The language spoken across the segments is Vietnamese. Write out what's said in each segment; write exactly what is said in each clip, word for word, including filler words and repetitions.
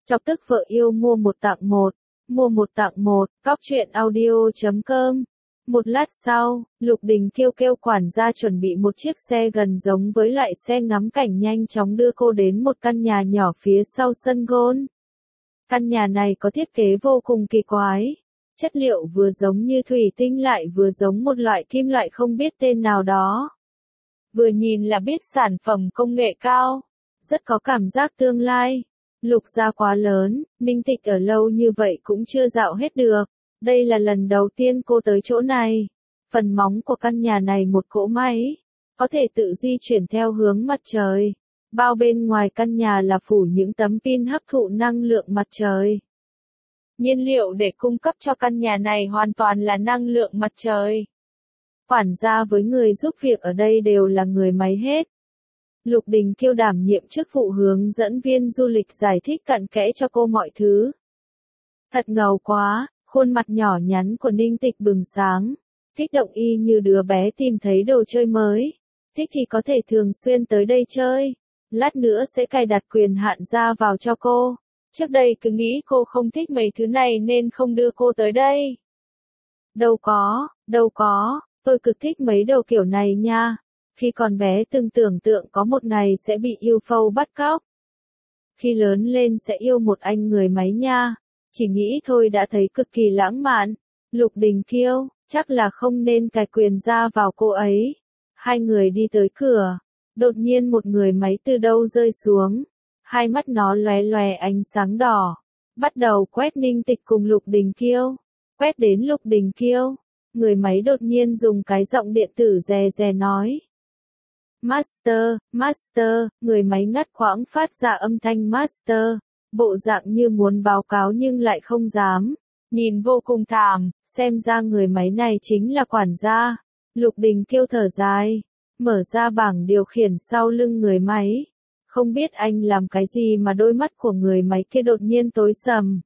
Chọc tức vợ yêu mua một tặng một, mua một tặng một, cóc truyện audio chấm com. Một lát sau, Lục Đình Kiêu kêu quản gia chuẩn bị một chiếc xe gần giống với loại xe ngắm cảnh nhanh chóng đưa cô đến một căn nhà nhỏ phía sau sân golf. Căn nhà này có thiết kế vô cùng kỳ quái. Chất liệu vừa giống như thủy tinh lại vừa giống một loại kim loại không biết tên nào đó. Vừa nhìn là biết sản phẩm công nghệ cao. Rất có cảm giác tương lai. Lục gia quá lớn, Ninh Tịch ở lâu như vậy cũng chưa dạo hết được. Đây là lần đầu tiên cô tới chỗ này. Phần móng của căn nhà này một cỗ máy. Có thể tự di chuyển theo hướng mặt trời. Bao bên ngoài căn nhà là phủ những tấm pin hấp thụ năng lượng mặt trời. Nhiên liệu để cung cấp cho căn nhà này hoàn toàn là năng lượng mặt trời. Quản gia với người giúp việc ở đây đều là người máy hết. Lục Đình Kiêu đảm nhiệm chức vụ hướng dẫn viên du lịch giải thích cặn kẽ cho cô mọi thứ. Thật ngầu quá, khuôn mặt nhỏ nhắn của Ninh Tịch bừng sáng. Kích động y như đứa bé tìm thấy đồ chơi mới. Thích thì có thể thường xuyên tới đây chơi. Lát nữa sẽ cài đặt quyền hạn ra vào cho cô. Trước đây cứ nghĩ cô không thích mấy thứ này nên không đưa cô tới đây. Đâu có, đâu có, tôi cực thích mấy đồ kiểu này nha. Khi còn bé từng tưởng tượng có một ngày sẽ bị yêu phâu bắt cóc. Khi lớn lên sẽ yêu một anh người máy nha. Chỉ nghĩ thôi đã thấy cực kỳ lãng mạn. Lục Đình Kiêu, chắc là không nên cài quyền ra vào cô ấy. Hai người đi tới cửa. Đột nhiên một người máy từ đâu rơi xuống. Hai mắt nó lóe lóe ánh sáng đỏ. Bắt đầu quét Ninh Tịch cùng Lục Đình Kiêu. Quét đến Lục Đình Kiêu. Người máy đột nhiên dùng cái giọng điện tử rè rè nói. Master, Master, người máy ngắt quãng phát ra âm thanh Master. Bộ dạng như muốn báo cáo nhưng lại không dám. Nhìn vô cùng thảm, xem ra người máy này chính là quản gia. Lục Đình Kiêu thở dài. Mở ra bảng điều khiển sau lưng người máy. Không biết anh làm cái gì mà đôi mắt của người máy kia đột nhiên tối sầm.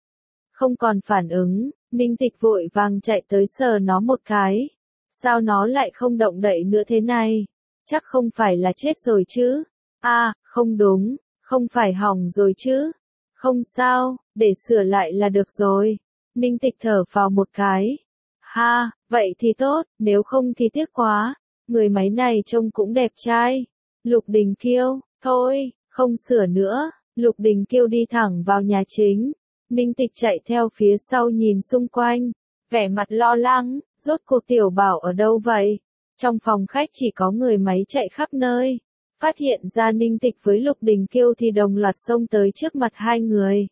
Không còn phản ứng, Ninh Tịch vội vàng chạy tới sờ nó một cái. Sao nó lại không động đậy nữa thế này? Chắc không phải là chết rồi chứ? À, không đúng, không phải hỏng rồi chứ? Không sao, để sửa lại là được rồi. Ninh Tịch thở vào một cái. Ha, vậy thì tốt, nếu không thì tiếc quá. Người máy này trông cũng đẹp trai. Lục Đình Kiêu, thôi, không sửa nữa. Lục Đình Kiêu đi thẳng vào nhà chính. Ninh Tịch chạy theo phía sau nhìn xung quanh. Vẻ mặt lo lắng, rốt cuộc Tiểu Bảo ở đâu vậy? Trong phòng khách chỉ có người máy chạy khắp nơi. Phát hiện ra Ninh Tịch với Lục Đình Kiêu thì đồng loạt xông tới trước mặt hai người.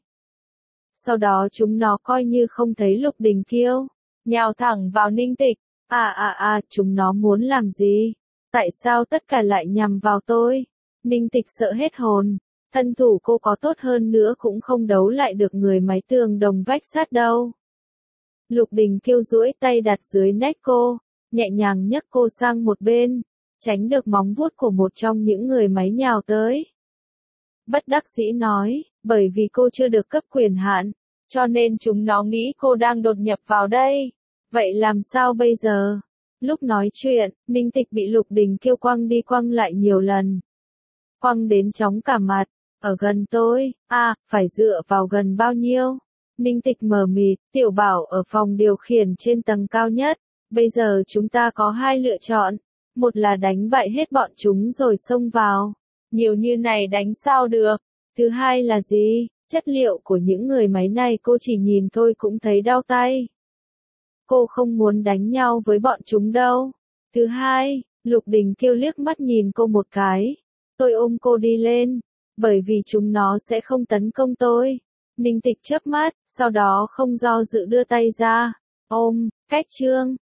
Sau đó chúng nó coi như không thấy Lục Đình Kiêu. Nhào thẳng vào Ninh Tịch. À à à, chúng nó muốn làm gì? Tại sao tất cả lại nhằm vào tôi? Ninh Tịch sợ hết hồn. Thân thủ cô có tốt hơn nữa cũng không đấu lại được người máy tường đồng vách sát đâu. Lục Đình Kiêu duỗi tay đặt dưới nách cô, nhẹ nhàng nhấc cô sang một bên, tránh được móng vuốt của một trong những người máy nhào tới. Bất đắc dĩ nói, bởi vì cô chưa được cấp quyền hạn, cho nên chúng nó nghĩ cô đang đột nhập vào đây. Vậy làm sao bây giờ? Lúc nói chuyện, Ninh Tịch bị Lục Đình Kiêu quăng đi quăng lại nhiều lần. Quăng đến chóng cả mặt. Ở gần tôi, à, phải dựa vào gần bao nhiêu? Ninh Tịch mờ mịt, Tiểu Bảo ở phòng điều khiển trên tầng cao nhất. Bây giờ chúng ta có hai lựa chọn. Một là đánh bại hết bọn chúng rồi xông vào. Nhiều như này đánh sao được. Thứ hai là gì? Chất liệu của những người máy này cô chỉ nhìn thôi cũng thấy đau tay. Cô không muốn đánh nhau với bọn chúng đâu. Thứ hai, Lục Đình Kiêu liếc mắt nhìn cô một cái. Tôi ôm cô đi lên. Bởi vì chúng nó sẽ không tấn công tôi. Ninh Tịch chớp mắt, sau đó không do dự đưa tay ra. Ôm, cách trương,